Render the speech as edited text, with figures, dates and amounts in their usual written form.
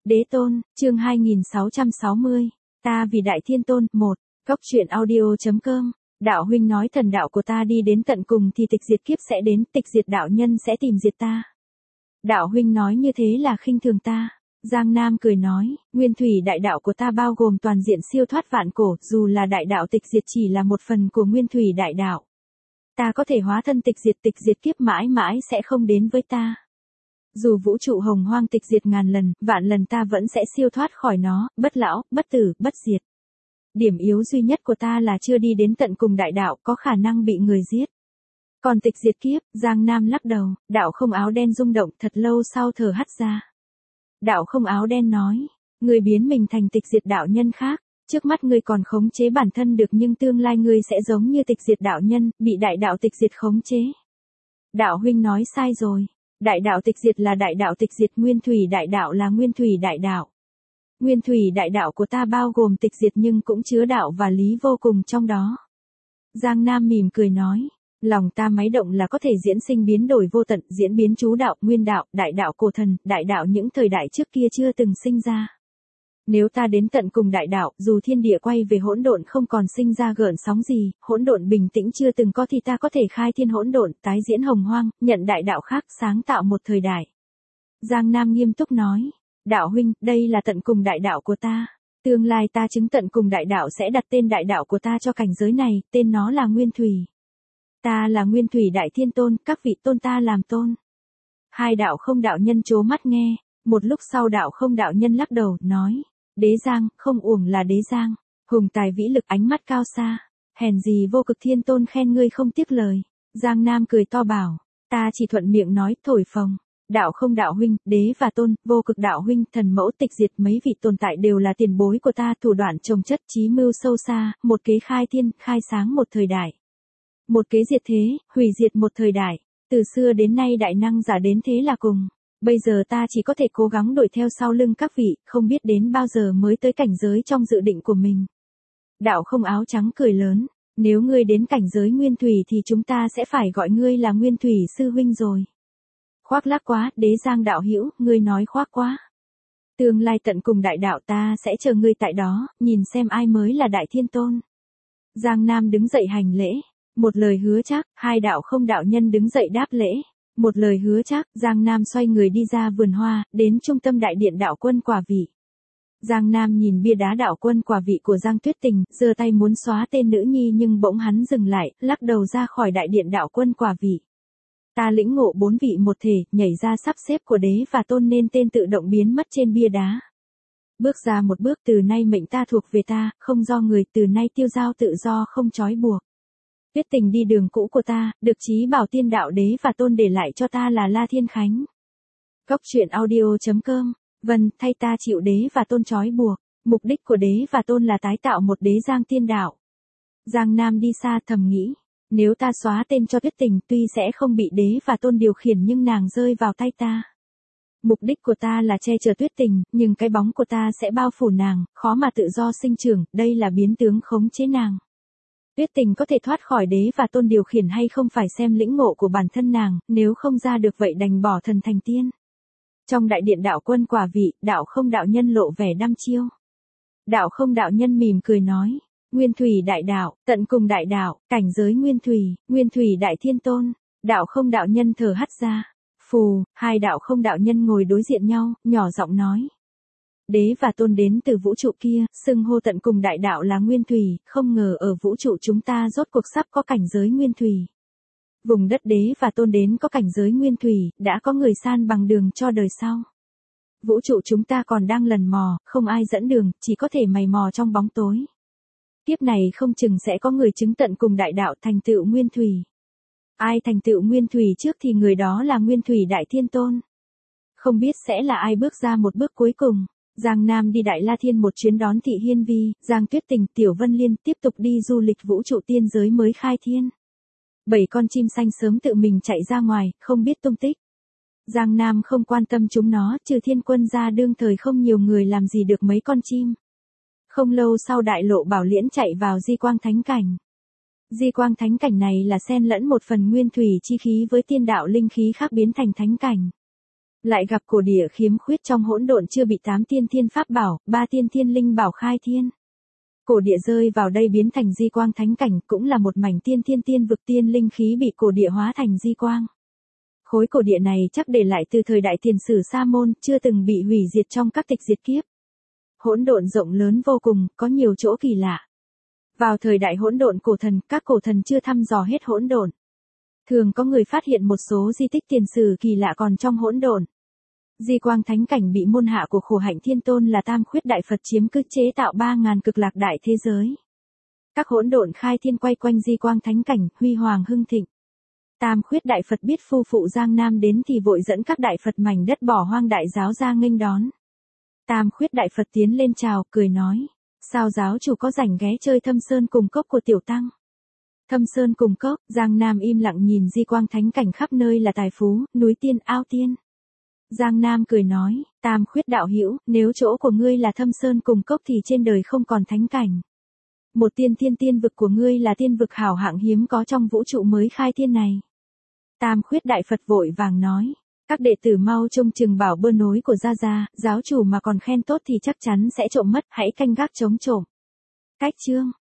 Đế tôn, chương 2660. Ta vì Đại Thiên Tôn, 1. Góc truyện audio.com. Đạo huynh nói thần đạo của ta đi đến tận cùng thì tịch diệt kiếp sẽ đến, tịch diệt đạo nhân sẽ tìm diệt ta. Đạo huynh nói như thế là khinh thường ta. Giang Nam cười nói, nguyên thủy đại đạo của ta bao gồm toàn diện siêu thoát vạn cổ, dù là đại đạo tịch diệt chỉ là một phần của nguyên thủy đại đạo. Ta có thể hóa thân tịch diệt kiếp mãi mãi sẽ không đến với ta. Dù vũ trụ hồng hoang tịch diệt ngàn lần, vạn lần ta vẫn sẽ siêu thoát khỏi nó, bất lão, bất tử, bất diệt. Điểm yếu duy nhất của ta là chưa đi đến tận cùng đại đạo, có khả năng bị người giết. Còn tịch diệt kiếp, Giang Nam lắc đầu, đạo không áo đen rung động thật lâu sau thở hắt ra. Đạo không áo đen nói, ngươi biến mình thành tịch diệt đạo nhân khác, trước mắt ngươi còn khống chế bản thân được nhưng tương lai ngươi sẽ giống như tịch diệt đạo nhân, bị đại đạo tịch diệt khống chế. Đạo huynh nói sai rồi. Đại đạo tịch diệt là đại đạo tịch diệt, nguyên thủy đại đạo là nguyên thủy đại đạo. Nguyên thủy đại đạo của ta bao gồm tịch diệt nhưng cũng chứa đạo và lý vô cùng trong đó. Giang Nam mỉm cười nói, lòng ta máy động là có thể diễn sinh biến đổi vô tận, diễn biến chú đạo, nguyên đạo, đại đạo cổ thần, đại đạo những thời đại trước kia chưa từng sinh ra. Nếu ta đến tận cùng đại đạo, dù thiên địa quay về hỗn độn không còn sinh ra gợn sóng gì, hỗn độn bình tĩnh chưa từng có thì ta có thể khai thiên hỗn độn, tái diễn hồng hoang, nhận đại đạo khác, sáng tạo một thời đại. Giang Nam nghiêm túc nói, đạo huynh, đây là tận cùng đại đạo của ta. Tương lai ta chứng tận cùng đại đạo sẽ đặt tên đại đạo của ta cho cảnh giới này, tên nó là Nguyên Thủy. Ta là Nguyên Thủy Đại Thiên Tôn, các vị tôn ta làm tôn. Hai đạo không đạo nhân trố mắt nghe, một lúc sau đạo không đạo nhân lắc đầu, nói. Đế Giang, không uổng là Đế Giang, hùng tài vĩ lực ánh mắt cao xa, hèn gì vô cực thiên tôn khen ngươi không tiếc lời. Giang Nam cười to bảo, ta chỉ thuận miệng nói, thổi phồng. Đạo không đạo huynh, đế và tôn, vô cực đạo huynh, thần mẫu tịch diệt mấy vị tồn tại đều là tiền bối của ta, thủ đoạn trồng chất, trí mưu sâu xa, một kế khai thiên, khai sáng một thời đại. Một kế diệt thế, hủy diệt một thời đại, từ xưa đến nay đại năng giả đến thế là cùng. Bây giờ ta chỉ có thể cố gắng đuổi theo sau lưng các vị, không biết đến bao giờ mới tới cảnh giới trong dự định của mình. Đạo không áo trắng cười lớn, nếu ngươi đến cảnh giới nguyên thủy thì chúng ta sẽ phải gọi ngươi là Nguyên Thủy sư huynh rồi. Khoác lác quá, Đế Giang đạo hữu, ngươi nói khoác quá. Tương lai tận cùng đại đạo ta sẽ chờ ngươi tại đó, nhìn xem ai mới là Đại Thiên Tôn. Giang Nam đứng dậy hành lễ, một lời hứa chắc, hai đạo không đạo nhân đứng dậy đáp lễ. Một lời hứa chắc, Giang Nam xoay người đi ra vườn hoa, đến trung tâm đại điện đạo quân quả vị. Giang Nam nhìn bia đá đạo quân quả vị của Giang Tuyết Tình, giơ tay muốn xóa tên nữ nhi nhưng bỗng hắn dừng lại, lắc đầu ra khỏi đại điện đạo quân quả vị. Ta lĩnh ngộ bốn vị một thể, nhảy ra sắp xếp của đế và tôn nên tên tự động biến mất trên bia đá. Bước ra một bước, từ nay mệnh ta thuộc về ta, không do người, từ nay tiêu giao tự do không trói buộc. Tuyết Tình đi đường cũ của ta, được chí bảo tiên đạo đế và tôn để lại cho ta là La Thiên Khánh. Góc truyện audio.com. Vâng, thay ta chịu đế và tôn trói buộc. Mục đích của đế và tôn là tái tạo một đế giang tiên đạo. Giang Nam đi xa thầm nghĩ, nếu ta xóa tên cho Tuyết Tình tuy sẽ không bị đế và tôn điều khiển nhưng nàng rơi vào tay ta. Mục đích của ta là che chở Tuyết Tình, nhưng cái bóng của ta sẽ bao phủ nàng, khó mà tự do sinh trưởng, đây là biến tướng khống chế nàng. Tuyết Tình có thể thoát khỏi đế và tôn điều khiển hay không phải xem lĩnh ngộ của bản thân nàng, nếu không ra được vậy đành bỏ thần thành tiên. Trong đại điện đạo quân quả vị, đạo không đạo nhân lộ vẻ đăm chiêu. Đạo không đạo nhân mỉm cười nói, Nguyên Thủy đại đạo, tận cùng đại đạo, cảnh giới Nguyên Thủy Đại Thiên Tôn. Đạo không đạo nhân thở hắt ra. Phù, hai đạo không đạo nhân ngồi đối diện nhau, nhỏ giọng nói. Đế và tôn đến từ vũ trụ kia, xưng hô tận cùng đại đạo là Nguyên Thủy, không ngờ ở vũ trụ chúng ta rốt cuộc sắp có cảnh giới Nguyên Thủy. Vùng đất đế và tôn đến có cảnh giới Nguyên Thủy, đã có người san bằng đường cho đời sau. Vũ trụ chúng ta còn đang lần mò, không ai dẫn đường, chỉ có thể mày mò trong bóng tối. Kiếp này không chừng sẽ có người chứng tận cùng đại đạo thành tựu Nguyên Thủy. Ai thành tựu Nguyên Thủy trước thì người đó là Nguyên Thủy Đại Thiên Tôn. Không biết sẽ là ai bước ra một bước cuối cùng. Giang Nam đi Đại La Thiên một chuyến đón Thị Hiên Vi, Giang Tuyết Tình, Tiểu Vân Liên tiếp tục đi du lịch vũ trụ tiên giới mới khai thiên. 7 con chim xanh sớm tự mình chạy ra ngoài, không biết tung tích. Giang Nam không quan tâm chúng nó, trừ Thiên Quân ra đương thời không nhiều người làm gì được mấy con chim. Không lâu sau Đại Lộ Bảo Liễn chạy vào Di Quang Thánh Cảnh. Di Quang Thánh Cảnh này là xen lẫn một phần nguyên thủy chi khí với tiên đạo linh khí khác biến thành thánh cảnh. Lại gặp cổ địa khiếm khuyết trong hỗn độn chưa bị 8 tiên thiên pháp bảo, 3 tiên thiên linh bảo khai thiên. Cổ địa rơi vào đây biến thành di quang thánh cảnh, cũng là một mảnh tiên thiên tiên vực tiên linh khí bị cổ địa hóa thành di quang. Khối cổ địa này chắc để lại từ thời đại tiền sử Sa môn, chưa từng bị hủy diệt trong các tịch diệt kiếp. Hỗn độn rộng lớn vô cùng, có nhiều chỗ kỳ lạ. Vào thời đại hỗn độn cổ thần, các cổ thần chưa thăm dò hết hỗn độn. Thường có người phát hiện một số di tích tiền sử kỳ lạ còn trong hỗn độn. Di quang thánh cảnh bị môn hạ của Khổ Hạnh Thiên Tôn là Tam Khuyết Đại Phật chiếm cứ chế tạo 3.000 cực lạc đại thế giới. Các hỗn độn khai thiên quay quanh di quang thánh cảnh, huy hoàng hưng thịnh. Tam Khuyết Đại Phật biết phu phụ Giang Nam đến thì vội dẫn các đại Phật mảnh đất bỏ hoang đại giáo ra nghênh đón. Tam Khuyết Đại Phật tiến lên chào, cười nói, sao giáo chủ có rảnh ghé chơi Thâm Sơn cùng cốc của tiểu tăng. Thâm Sơn cùng cốc, Giang Nam im lặng nhìn di quang thánh cảnh khắp nơi là tài phú, núi tiên, ao tiên. Giang Nam cười nói, Tam Khuyết đạo hữu, nếu chỗ của ngươi là Thâm Sơn cùng cốc thì trên đời không còn thánh cảnh. Một tiên thiên tiên vực của ngươi là tiên vực hảo hạng hiếm có trong vũ trụ mới khai thiên này. Tam Khuyết Đại Phật vội vàng nói, các đệ tử mau trông chừng bảo bơ nối của gia, giáo chủ mà còn khen tốt thì chắc chắn sẽ trộm mất, hãy canh gác chống trộm. Cách chương